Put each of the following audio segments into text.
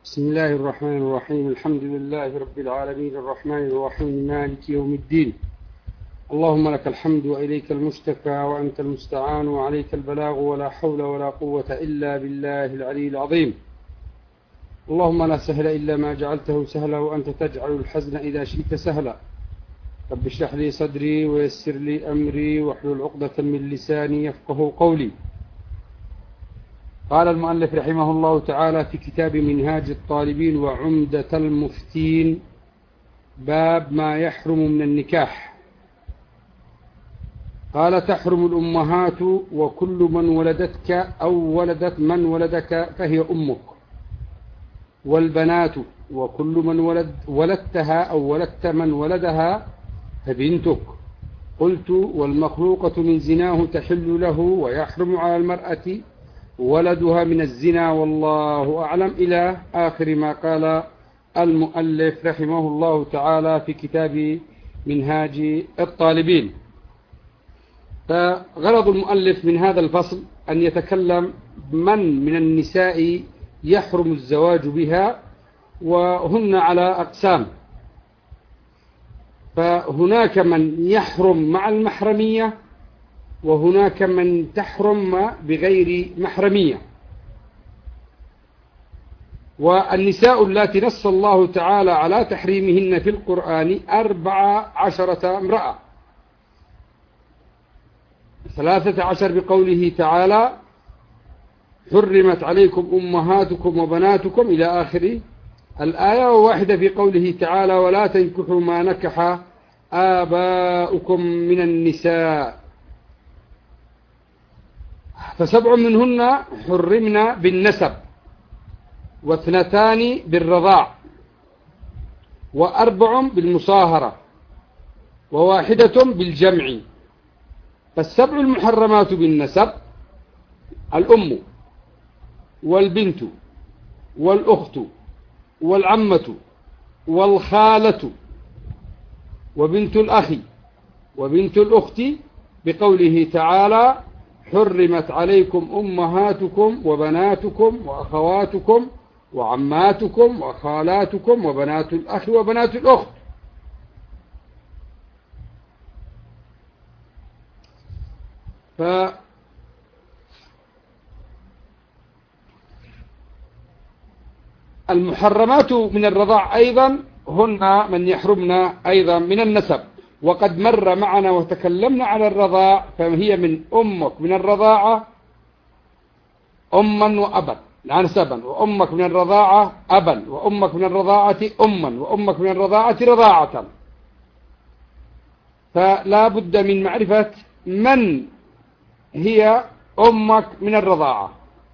بسم الله الرحمن الرحيم. الحمد لله رب العالمين الرحمن الرحيم مالك يوم الدين. اللهم لك الحمد وإليك المشتكى وأنت المستعان وعليك البلاغ ولا حول ولا قوة إلا بالله العلي العظيم. اللهم لا سهل إلا ما جعلته سهلا وأنت تجعل الحزن إذا شئت سهلا. رب اشرح لي صدري ويسر لي أمري واحلل عقدة من لساني يفقه قولي. قال المؤلف رحمه الله تعالى في كتاب منهاج الطالبين وعمدة المفتين: باب ما يحرم من النكاح. قال: تحرم الأمهات وكل من ولدتك أو ولدت من ولدك فهي أمك، والبنات وكل من ولدتها أو ولدت من ولدها فبنتك. قلت: والمخلوقة من زناه تحل له ويحرم على المرأة ولدها من الزنا والله أعلم، إلى آخر ما قال المؤلف رحمه الله تعالى في كتاب منهاج الطالبين. فغرض المؤلف من هذا الفصل أن يتكلم من النساء يحرم الزواج بها، وهن على أقسام. فهناك من يحرم مع المحرمية، وهناك من تحرم بغير محرمية. والنساء اللاتي نص الله تعالى على تحريمهن في القرآن 14 امرأة، 13 بقوله تعالى: حرمت عليكم أمهاتكم وبناتكم إلى آخر الآية، وواحدة في قوله تعالى: ولا تنكحوا ما نكح آباؤكم من النساء. ف7 منهن حرمنا بالنسب، و2 بالرضاع، و4 بالمصاهرة، و1 بالجمع. ف7 المحرمات بالنسب: الأم والبنت والأخت والعمة والخالة وبنت الأخ وبنت الأخت، بقوله تعالى: حرمت عليكم أمهاتكم وبناتكم وأخواتكم وعماتكم وخالاتكم وبنات الأخ وبنات الأخت. فالمحرمات من الرضاع أيضا هن من يحرمن أيضا من النسب، وقد مر معنا وتكلمنا على الرضاع، فهي من أمك من الرضاعة أما وأبا لا نسبا، وأمك من الرضاعة أبا، وأمك من الرضاعة أما، وأمك من الرضاعة رضاعة. فلا بد من معرفة من هي أمك من الرضاعة.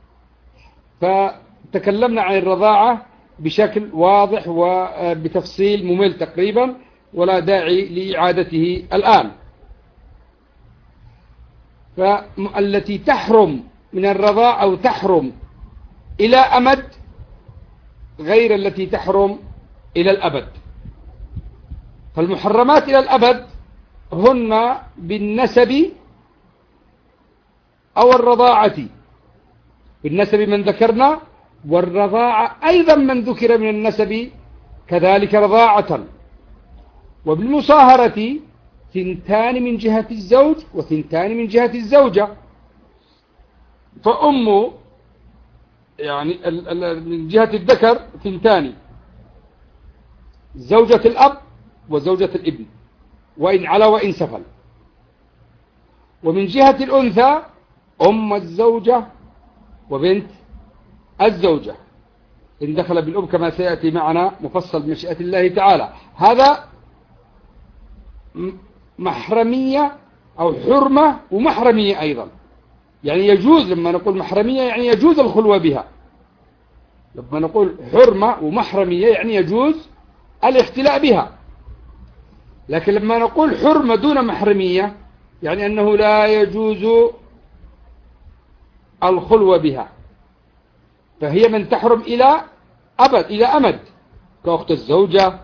فتكلمنا عن الرضاعة بشكل واضح وبتفصيل ممل تقريبا، ولا داعي لإعادته الآن. فالتي تحرم من الرضاع أو تحرم إلى أمد غير التي تحرم إلى الأبد. فالمحرمات إلى الأبد هن بالنسب أو الرضاعة، بالنسب من ذكرنا، والرضاعة أيضا من ذكر من النسب كذلك رضاعة. وبالمصاهرة 2 من جهة الزوج و2 من جهة الزوجة. فأم يعني من جهة الذكر 2، زوجة الأب وزوجة الابن، وإن علا وإن سفل. ومن جهة الأنثى أم الزوجة وبنت الزوجة، إن دخل بالأب كما سيأتي معنا مفصل بمشيئة الله تعالى. هذا محرمية أو حرمة ومحرمية أيضا، يعني يجوز. لما نقول محرمية يعني يجوز الخلوة بها، لما نقول حرمة ومحرمية يعني يجوز الاختلاء بها. لكن لما نقول حرمة دون محرمية يعني أنه لا يجوز الخلوة بها. فهي من تحرم إلى أبد، إلى أمد، كأخت الزوجة،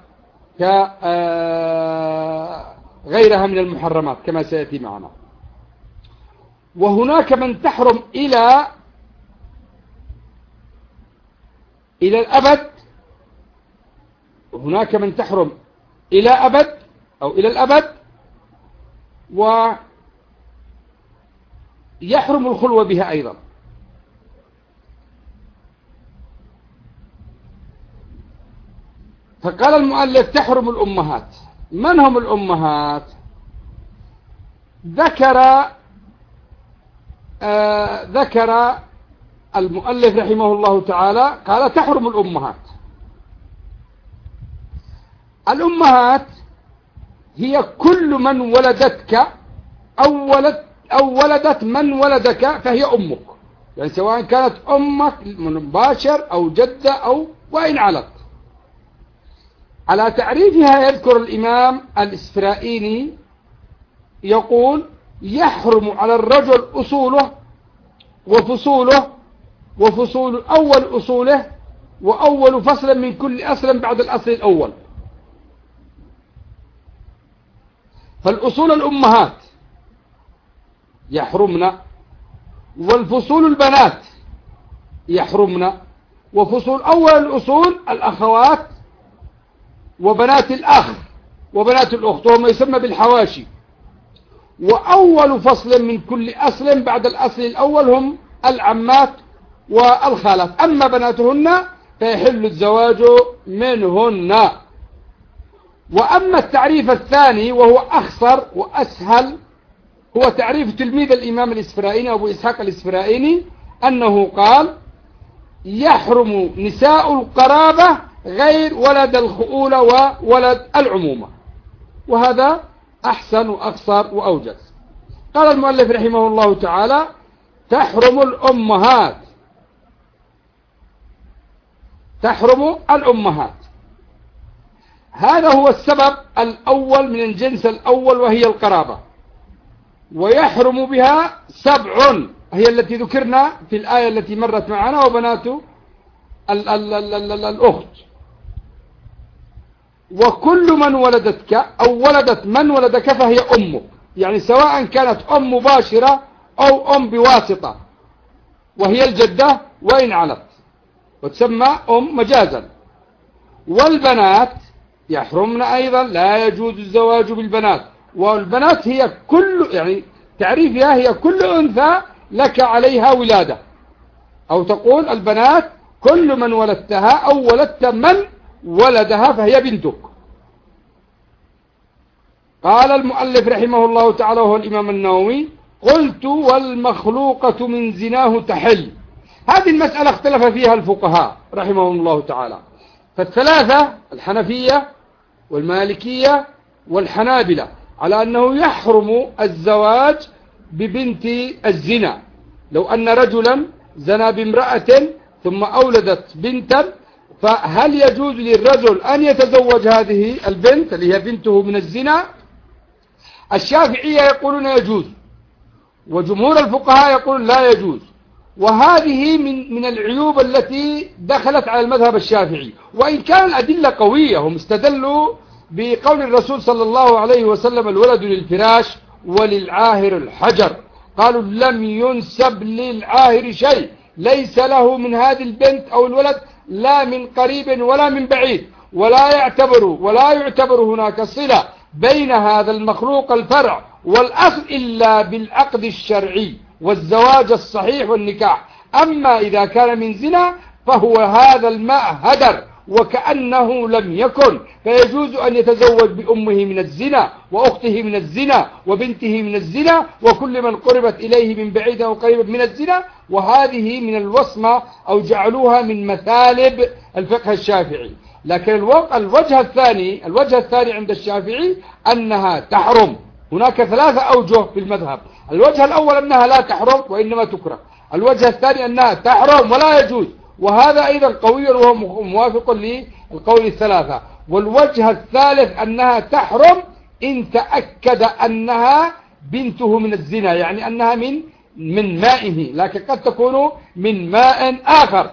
كغيرها من المحرمات كما سيأتي معنا. وهناك من تحرم إلى الأبد وهناك من تحرم إلى أبد أو إلى الأبد، ويحرم الخلوة بها أيضا. فقال المؤلف تحرم الأمهات. من هم الأمهات؟ ذكر المؤلف رحمه الله تعالى قال تحرم الأمهات. الأمهات هي كل من ولدتك أو ولدت من ولدك فهي أمك، يعني سواء كانت أمك مباشر أو جدة أو وإن علت. على تعريفها يذكر الإمام الإسفرائيني يقول يحرم على الرجل أصوله وفصول أول أصوله وأول فصل من كل أصل بعد الأصل الأول. فالأصول الأمهات يحرمن، والفصول البنات يحرمن، وفصول أول الأصول الأخوات وبنات الأخ وبنات الأخت وهم يسمى بالحواشي. وأول فصل من كل أصل بعد الأصل الأول هم العمات والخالات، أما بناتهن فيحل الزواج منهن. وأما التعريف الثاني وهو أخصر وأسهل هو تعريف تلميذ الإمام الإسفرائيني أبو إسحاق الإسفرائيني، أنه قال يحرم نساء القرابة غير ولد الخؤولة وولد العمومة، وهذا أحسن وأقصر وأوجز. قال المؤلف رحمه الله تعالى تحرم الأمهات، تحرم الأمهات. هذا هو السبب الأول من الجنس الأول وهي القرابة، ويحرم بها 7 هي التي ذكرنا في الآية التي مرت معنا وبنات الأخت. وكل من ولدتك أو ولدت من ولدك فهي أمك، يعني سواء كانت أم مباشرة أو أم بواسطة، وهي الجدة وإن علت، وتسمى أم مجازا. والبنات يحرمن أيضا، لا يجوز الزواج بالبنات. والبنات هي كل، يعني تعريفها هي كل أنثى لك عليها ولادة، أو تقول البنات كل من ولدتها أو ولدت من ولدها فهي بنتك. قال المؤلف رحمه الله تعالى وهو الإمام النووي قلت والمخلوقة من زناه تحل. هذه المسألة اختلف فيها الفقهاء رحمهم الله تعالى، فالثلاثة الحنفية والمالكية والحنابلة على أنه يحرم الزواج ببنت الزنا. لو أن رجلا زنى بامرأة ثم أولدت بنتا، فهل يجوز للرجل أن يتزوج هذه البنت اللي هي بنته من الزنا؟ الشافعية يقولون يجوز، وجمهور الفقهاء يقولون لا يجوز. وهذه من العيوب التي دخلت على المذهب الشافعي، وإن كان الأدلة قوية. هم استدلوا بقول الرسول صلى الله عليه وسلم الولد للفراش وللعاهر الحجر، قالوا لم ينسب للعاهر شيء، ليس له من هذه البنت أو الولد لا من قريب ولا من بعيد، ولا يعتبر هناك صلة بين هذا المخلوق الفرع والأصل إلا بالعقد الشرعي والزواج الصحيح والنكاح. أما إذا كان من زنا فهو هذا الماء هدر وكأنه لم يكن، فيجوز أن يتزوج بأمه من الزنا وأخته من الزنا وبنته من الزنا وكل من قربت إليه من بعيد أو قريب من الزنا. وهذه من الوصمة أو جعلوها من مثالب الفقه الشافعي. لكن الوجه الثاني عند الشافعي أنها تحرم. هناك 3 أوجه في المذهب. الوجه الأول أنها لا تحرم وإنما تكره، الوجه الثاني أنها تحرم ولا يجوز، وهذا أيضا قوي وهو موافق للقول ال3. والوجه الثالث أنها تحرم إن تأكد أنها بنته من الزنا، يعني أنها من مائه، لكن قد تكون من ماء آخر.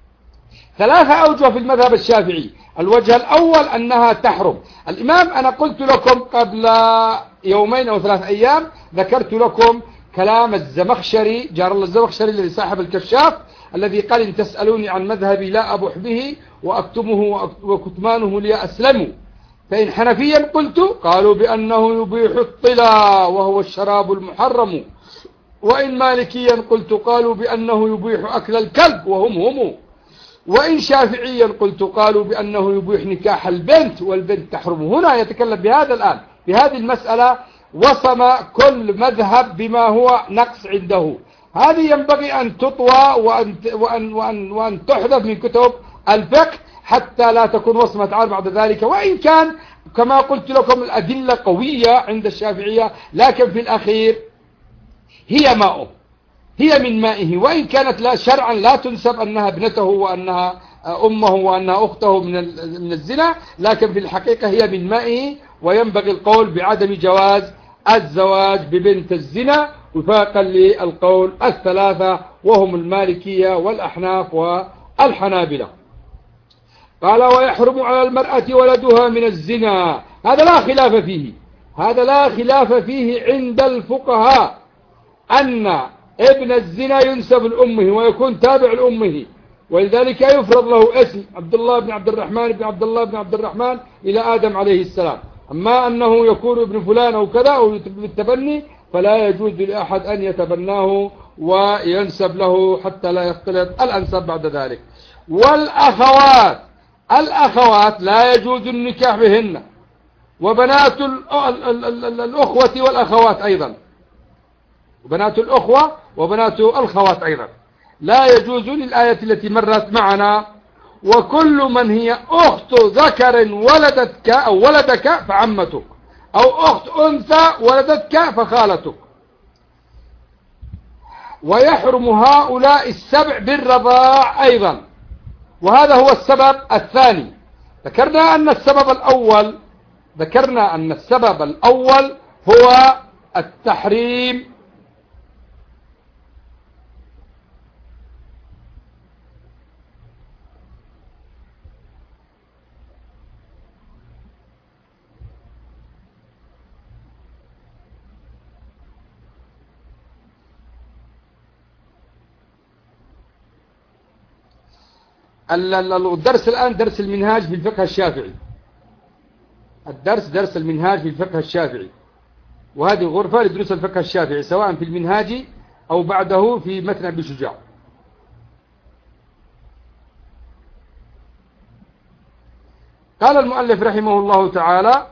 3 أوجه في المذهب الشافعي. الوجه الأول أنها تحرم. الإمام أنا قلت لكم قبل 2 أو 3 أيام ذكرت لكم كلام الزمخشري، جار الله الزمخشري الذي صاحب الكشاف، الذي قال إن تسألوني عن مذهبي لا أبح به وأكتمه وكتمانه لي أسلم. فإن حنفيا قلت قالوا بأنه يبيح الطلا وهو الشراب المحرم. وإن مالكيا قلت قالوا بأنه يبيح أكل الكلب وهم. وإن شافعيا قلت قالوا بأنه يبيح نكاح البنت والبنت تحرم. هنا يتكلم بهذا الآن بهذه المسألة وصم كل مذهب بما هو نقص عنده. هذه ينبغي أن تطوى وأن تحذف من كتب الفقه حتى لا تكون وصمة عار بعد ذلك. وإن كان كما قلت لكم الأدلة قوية عند الشافعية، لكن في الأخير هي ماؤه، هي من مائه، وإن كانت لا شرعا لا تنسب أنها ابنته وأنها أمه وأنها أخته من الزنا، لكن في الحقيقة هي من مائه. وينبغي القول بعدم جواز الزواج ببنت الزنا وفاقا للقول الثلاثة وهم المالكية والأحناف والحنابلة. قال ويحرم على المرأة ولدها من الزنا. هذا لا خلاف فيه، هذا لا خلاف فيه عند الفقهاء أن ابن الزنا ينسب لأمه ويكون تابع لأمه، ولذلك يفرض له اسم عبد الله بن عبد الرحمن بن عبد الله بن عبد الرحمن إلى آدم عليه السلام. أما أنه يكون ابن فلان أو كذا أو بالتبني فلا يجوز لأحد أن يتبناه وينسب له حتى لا يختلط الأنساب بعد ذلك. الأخوات لا يجوز النكاح بهن، وبنات الأخوة والأخوات أيضا، وبنات الأخوة وبنات الخوات أيضا لا يجوز للآية التي مرت معنا. وكل من هي أخت ذكر ولدتك أو ولدك فعمتك، أو أخت أنثى ولدتك فخالتك. ويحرم هؤلاء السبع بالرضاع أيضا، وهذا هو السبب الثاني. ذكرنا أن السبب الأول هو التحريم الدرس الآن درس المنهاج في الفقه الشافعي، درس المنهاج في الفقه الشافعي، وهذه الغرفة لدروس الفقه الشافعي سواء في المنهاج أو بعده في متن أبي شجاع. قال المؤلف رحمه الله تعالى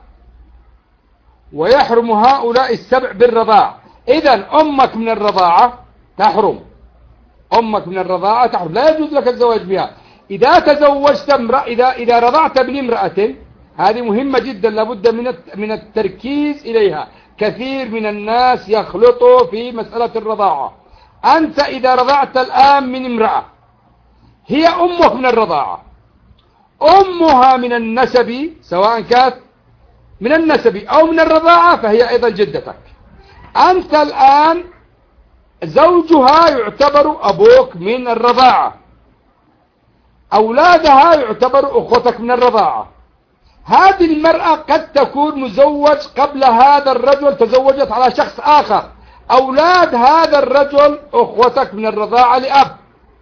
ويحرم هؤلاء السبع بالرضاع. إذن أمك من الرضاعة تحرم، أمك من الرضاعة تحرم، لا يجوز لك الزواج بها. إذا تزوجت امرأة، إذا رضعت ابن امرأة، هذه مهمة جدا لابد من التركيز إليها. كثير من الناس يخلطوا في مسألة الرضاعة. أنت إذا رضعت الآن من امرأة هي أمك من الرضاعة، أمها من النسب سواء كانت من النسب أو من الرضاعة فهي أيضا جدتك. أنت الآن زوجها يعتبر أبوك من الرضاعة، أولادها يعتبر أخوتك من الرضاعة. هذه المرأة قد تكون مزوج قبل هذا الرجل، تزوجت على شخص آخر، أولاد هذا الرجل أخوتك من الرضاعة لأب.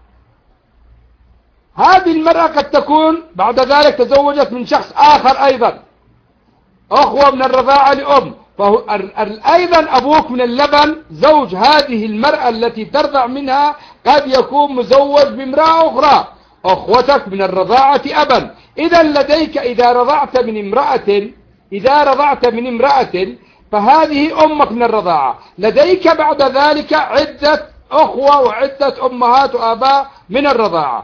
هذه المرأة قد تكون بعد ذلك تزوجت من شخص آخر أيضا أخوة من الرضاعة لأم، فهو أيضا أبوك من اللبن. زوج هذه المرأة التي ترضع منها قد يكون مزوج بامرأة أخرى أخوتك من الرضاعة أبا. إذا لديك إذا رضعت من امرأة فهذه أمك من الرضاعة. لديك بعد ذلك عدة أخوة وعدة أمهات وآباء من الرضاعة.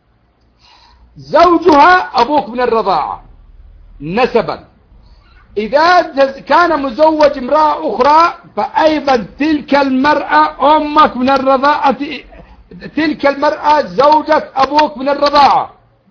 زوجها أبوك من الرضاعة نسبا. إذا كان مزوج امرأة أخرى فأيضا تلك المرأة أمك من الرضاعة، تلك المرأة زوجة أبوك من الرضاعة.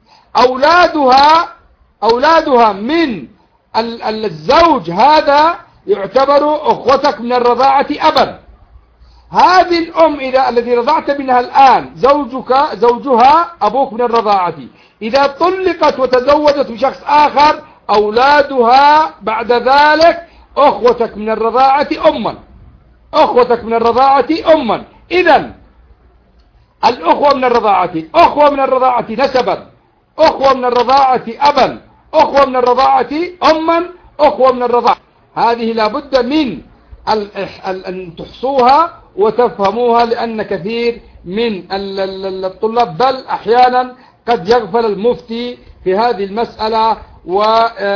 أولادها من الزوج هذا يعتبر أخوتك من الرضاعة أبا. هذه الأم الذي رضعت منها الآن زوجها أبوك من الرضاعة، إذا طلقت وتزوجت بشخص آخر أولادها بعد ذلك أخوتك من الرضاعة أما. إذن الأخوة من الرضاعة أخوة من الرضاعة نسبا أخوة من الرضاعة أبا، أخوة من الرضاعة أما، أخوة من الرضاعة. هذه لابد من أن تحصوها وتفهموها، لأن كثير من الطلاب بل أحيانا قد يغفل المفتي في هذه المسألة، و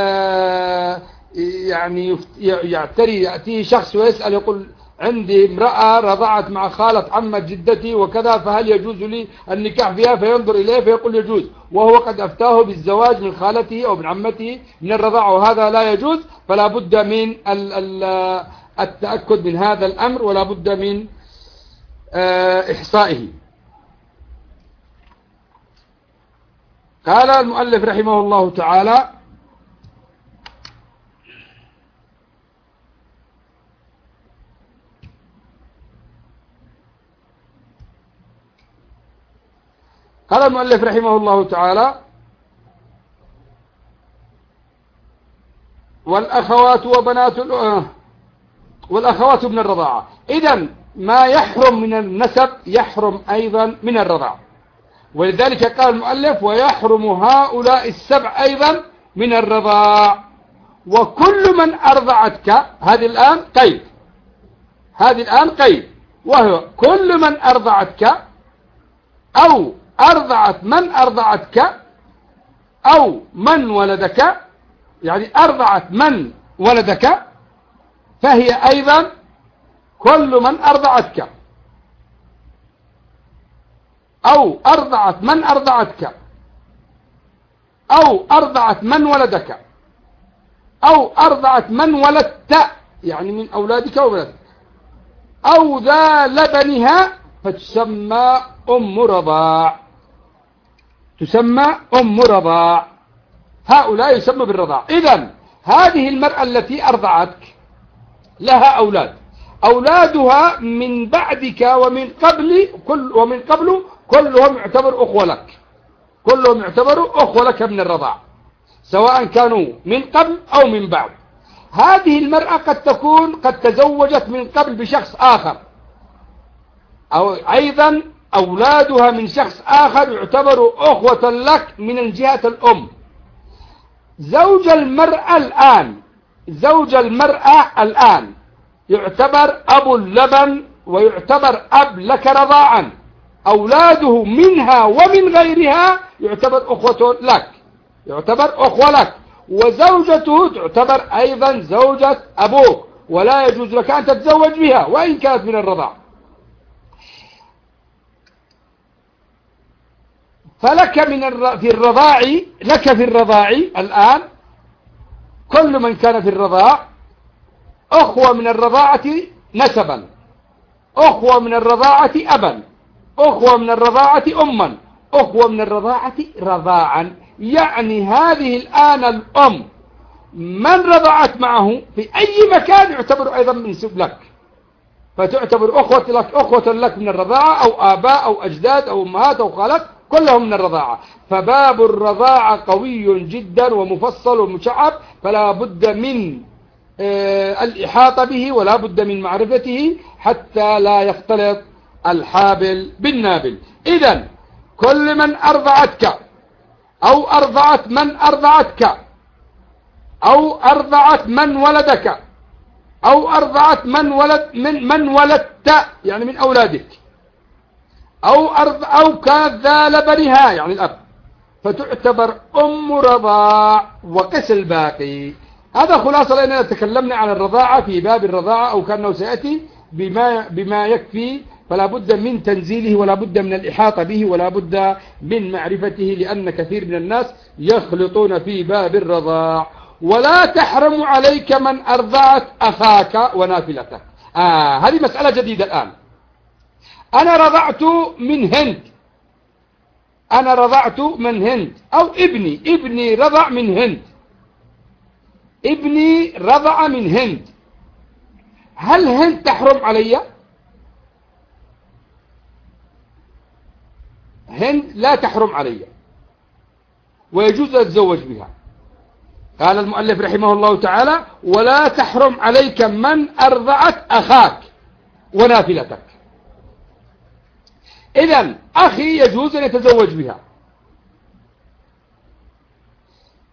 يعني يأتيه شخص ويسأل يقول عندي امرأة رضعت مع خالة عمة جدتي وكذا، فهل يجوز لي النكاح فيها؟ فينظر إليه فيقول يجوز، وهو قد أفتاه بالزواج من خالته أو من عمته من الرضاعة، وهذا لا يجوز. فلا بد من التأكد من هذا الأمر، ولا بد من إحصائه. قال المؤلف رحمه الله تعالى: قال المؤلف رحمه الله تعالى: والأخوات من الرضاعة. إذن ما يحرم من النسب يحرم أيضا من الرضاعة، ولذلك قال المؤلف: ويحرم هؤلاء السبع أيضا من الرضاع. وكل من أرضعتك، هذه الآن قيد، هذه الآن قيد، وهو كل من أرضعتك أو أرضعت من أرضعتك أو من ولدك، يعني أرضعت من ولدك، فهي أيضا كل من أرضعتك أو أرضعت من أرضعتك أو أرضعت من ولدك أو أرضعت من ولدت، يعني من أولادك وولدك، أو ذا لبنها، فتسمى أم رضاع، تسمى أم رضاع. هؤلاء يسمى بالرضاع. إذن هذه المرأة التي أرضعتك لها أولاد، أولادها من بعدك ومن قبل كلهم يعتبر أخوة لك، كلهم يعتبروا أخوة لك من الرضاع، سواء كانوا من قبل أو من بعد. هذه المرأة قد تزوجت من قبل بشخص آخر، أو أيضا أولادها من شخص آخر يعتبروا أخوة لك من جهة الأم. زوج المرأة الآن يعتبر أبو اللبن، ويعتبر أب لك رضاعا. أولاده منها ومن غيرها يعتبر أخوة لك، يعتبر أخوة لك. وزوجته تعتبر أيضا زوجة أبوك، ولا يجوز لك أن تتزوج بها وإن كانت من الرضاع. فلك في الرضاع الآن كل من كان في الرضاع أخوة من الرضاعة نسبا، أخوة من الرضاعة أبا، أخوة من الرضاعة أما، أخوة من الرضاعة رضاعا. يعني هذه الآن الأم من رضعت معه في أي مكان يعتبر أيضا منسوب لك، فتعتبر أخوة لك من الرضاعة، أو آباء أو أجداد أو أمهات أو خالات، كلهم من الرضاعة. فباب الرضاعة قوي جدا ومفصل ومشعب، فلا بد من الإحاطة به، ولا بد من معرفته حتى لا يختلط الحابل بالنابل. إذن كل من أرضعتك أو أرضعت من أرضعتك أو أرضعت من ولدك أو أرضعت من ولدت، يعني من أولادك، أو كانت ذا لبنها، يعني الأب، فتعتبر أم رضاع. وقس الباقي. هذا خلاصة، لأننا تكلمنا عن الرضاعة في باب الرضاعة، أو كأنه سيأتي بما يكفي. فلا بد من تنزيله، ولا بد من الإحاطة به، ولا بد من معرفته، لأن كثير من الناس يخلطون في باب الرضاع. ولا تحرم عليك من أرضعت أخاك ونافلتك. هذه مسألة جديدة الآن. أنا رضعت من هند، أو ابني رضع من هند، ابني رضع من هند. هل هند تحرم علي؟ هند لا تحرم علي، ويجوز أن أتزوج بها. قال المؤلف رحمه الله تعالى: ولا تحرم عليك من أرضعت أخاك ونافلتك. إذن أخي يجوز أن يتزوج بها،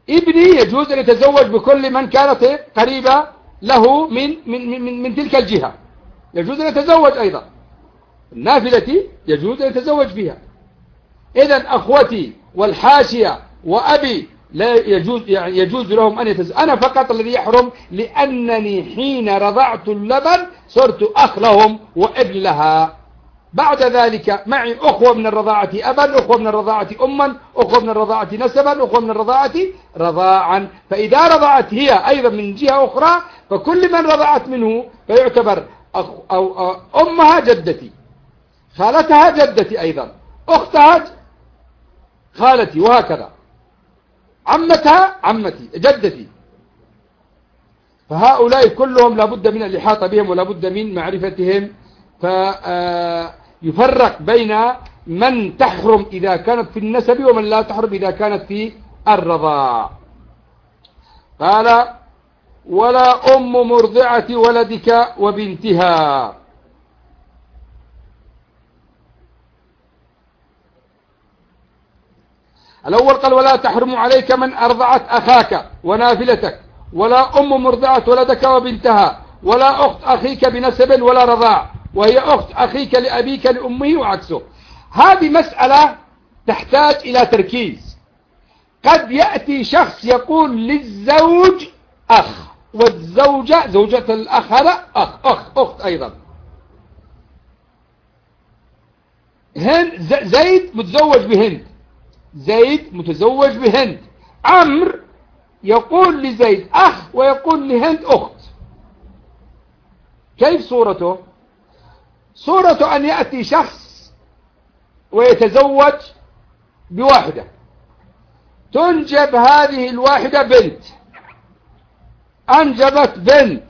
ابني يجوز أن يتزوج بكل من كانت قريبة له من تلك الجهة، يجوز أن يتزوج أيضا. النافلة يجوز أن يتزوج بها. إذن أخوتي والحاشية وأبي لا يجوز، يعني يجوز لهم أن يتزوج. أنا فقط الذي يحرم لأنني حين رضعت اللبن صرت أخ لهم وابن لها. بعد ذلك معي أخوة من الرضاعة أبا، أخوة من الرضاعة أما، أخوة من الرضاعة نسبا، أخوة من الرضاعة رضاعا. فإذا رضعت هي أيضا من جهة أخرى فكل من رضعت منه فيعتبر أو أمها جدتي، خالتها جدتي أيضا، أختها خالتي، وهكذا عمتها عمتي جدتي. فهؤلاء كلهم لابد من الإحاطة بهم ولابد من معرفتهم. فيفرق بين من تحرم إذا كانت في النسب ومن لا تحرم إذا كانت في الرضاع. قال ولا أم مرضعة ولدك وبنتها. الأول قال ولا تحرم عليك من أرضعت أخاك ونافلتك، ولا أم مرضعة ولدك وبنتها، ولا أخت أخيك بنسب ولا رضاع، وهي أخت أخيك لأبيك لأمه وعكسه. هذه مسألة تحتاج إلى تركيز. قد يأتي شخص يقول للزوج أخ، والزوجة زوجة الأخ هذا أخت أيضا. زيد متزوج بهند، زيد متزوج بهند. عمرو يقول لزيد أخ ويقول لهند أخت. كيف صورته؟ صورته أن يأتي شخص ويتزوج بواحدة، تنجب هذه الواحدة بنت، أنجبت بنت،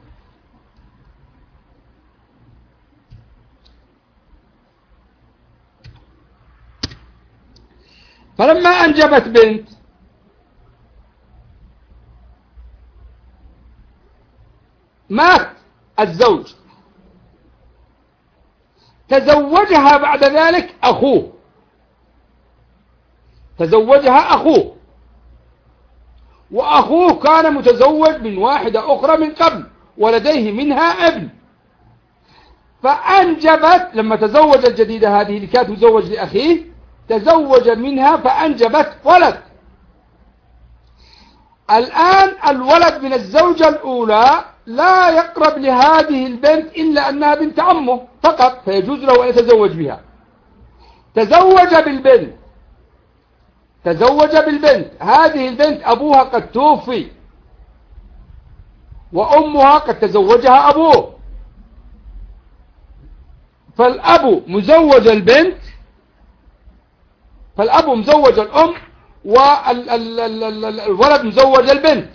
فلما أنجبت بنت مات الزوج، تزوجها بعد ذلك أخوه، تزوجها أخوه، وأخوه كان متزوج من واحدة أخرى من قبل ولديه منها ابن، فأنجبت لما تزوج الجديدة هذه اللي كانت متزوج لأخيه، تزوج منها فأنجبت ولد. الآن الولد من الزوجة الأولى لا يقرب لهذه البنت إلا أنها بنت عمه فقط، فيجوز له أن يتزوج بها. تزوج بالبنت، تزوج بالبنت، هذه البنت أبوها قد توفي وأمها قد تزوجها أبوه، فالأب مزوج البنت، فالأب مزوج الأم والولد مزوج البنت.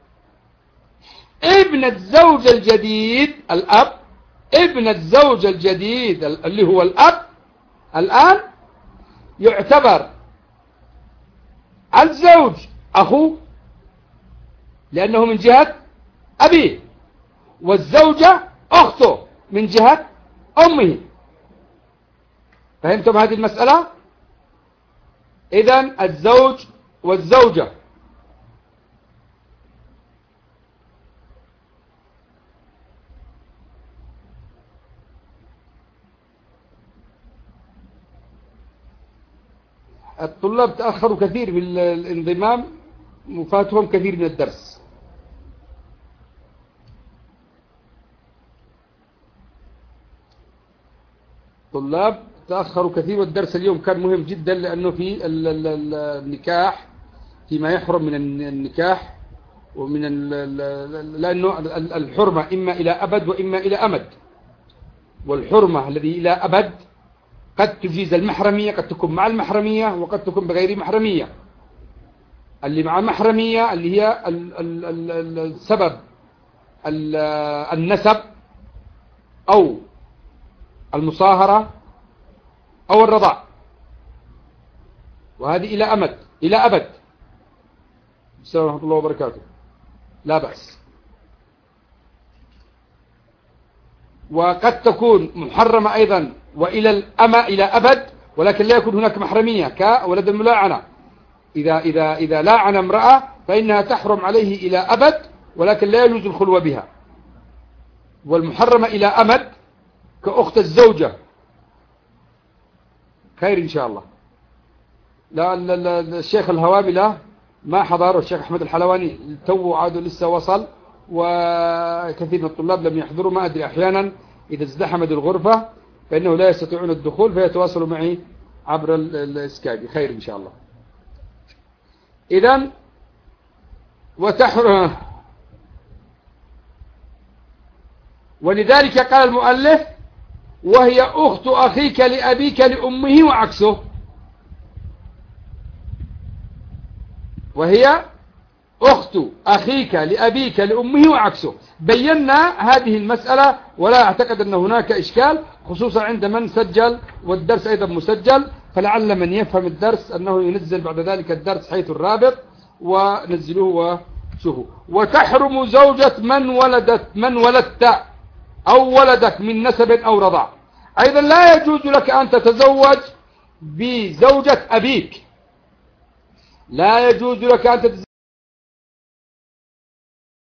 ابن الزوج الجديد الأب، ابن الزوج الجديد اللي هو الأب الآن يعتبر الزوج أخوه لأنه من جهة أبيه، والزوجة أخته من جهة أمه. فهمتم هذه المسألة؟ إذن الزوج والزوجة الطلاب تأخروا كثير بالانضمام وفاتهم كثير من الدرس. طلاب تأخروا كثير والدرس اليوم كان مهم جدا لأنه في النكاح، فيما يحرم من النكاح ومن لأنه الحرمة إما إلى أبد وإما إلى أمد، والحرمة الذي إلى أبد قد تجيز المحرمية، قد تكون مع المحرمية وقد تكون بغير محرمية. اللي مع محرمية اللي هي السبب النسب أو المصاهرة أو الرضاع، وهذه إلى أمد إلى أبد. السلام ورحمة الله وبركاته. لا بأس. وقد تكون محرمة أيضا وإلى الأمة إلى أبد، ولكن لا يكون هناك محرمية كولد الملاعنة. إذا لاعن امرأة فإنها تحرم عليه إلى أبد، ولكن لا يجوز الخلوة بها. والمحرمة إلى أمد كأخت الزوجة. خير إن شاء الله. لا الشيخ الهوامي لا ما حضر، والشيخ أحمد الحلواني تو عادوا لسه وصل، وكثير من الطلاب لم يحضروا. ما أدري، أحيانا إذا ازدحمت الغرفة فإنه لا يستطيعون الدخول فيتواصلوا معي عبر السكايب. خير إن شاء الله. إذن ولذلك قال المؤلف: وهي أخت أخيك لأبيك لأمه وعكسه. وهي أخت أخيك لأبيك لأمه وعكسه. بينا هذه المسألة، ولا أعتقد أن هناك إشكال، خصوصا عند من سجل والدرس أيضا مسجل، فلعل من يفهم الدرس أنه ينزل بعد ذلك الدرس حيث الرابط ونزلوه وشوفوا. وتحرم زوجة من ولدت أو ولدك من نسب أو رضاع. أيضا لا يجوز لك أن تتزوج بزوجة أبيك. لا يجوز لك أن تتزوج